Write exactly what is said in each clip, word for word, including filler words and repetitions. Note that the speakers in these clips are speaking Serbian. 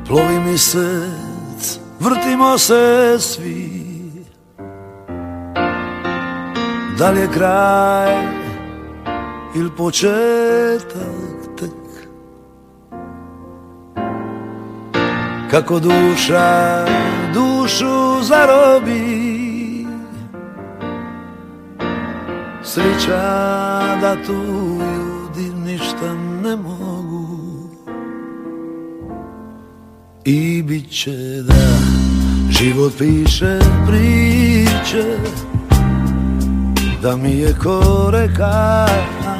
Plovi mesec, vrtimo se svi. Da li je kraj ili početak tek? Kako duša dušu zarobi, sreća da tu ljudi ništa ne mogu. I bit će da život piše priče, da mi je ko reka,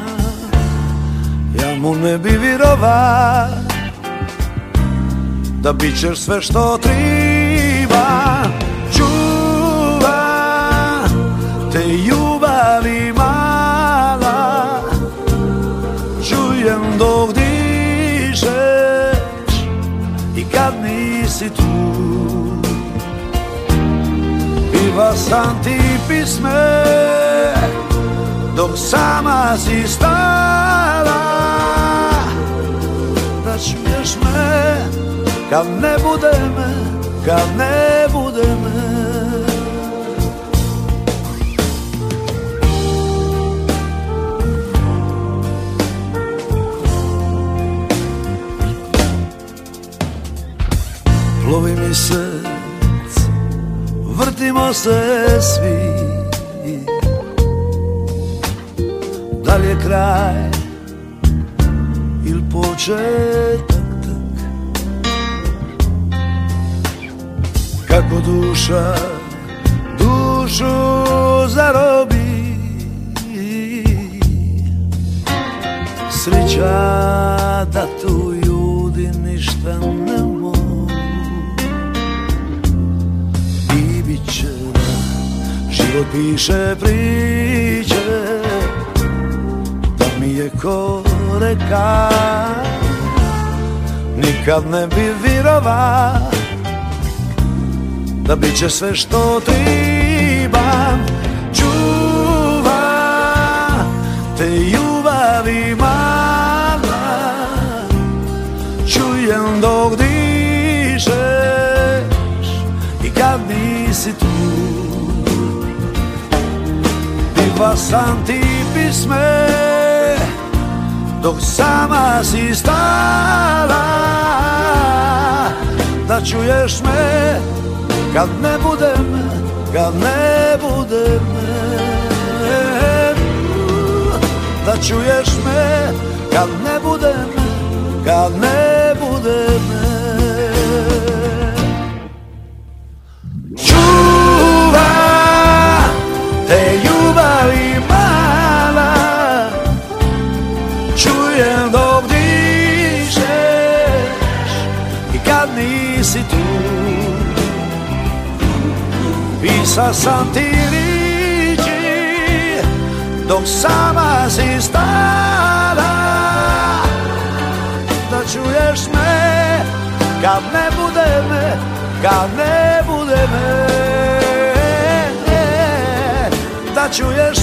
ja mu ne bi virova, da bit ćeš sve što triba. Čuva te ljubavi mala, čujem dok dišeš i kad nisi tu. Piva sam ti pisme dok sama si stala, da čuješ me kad ne bude me, kad ne bude me. Plovi mesec, vrtimo se svi. Da li je kraj ili početak tek? Kako duša dušu zarobi, sreća da tu ljudi ništa ne mogu. I bit će da život piše priče, da mi je ko reka, nikad ne bi virova, da bit će sve što trebam. Čuva te ljubavi mala, čujem dok dišeš i kad nisi tu. Piva sam ti pisme dok sama si stala, da čuješ me kad ne bude me, kad ne bude me. Da čuješ me kad ne bude me, kad ne bude me. Čuva te ljubavi mala, čujem dok dišeš i kad nisi tu. Pisa sam ti riči dok sama si stala, da čuješ me kad ne bude me, kad ne bude me. Da čuješ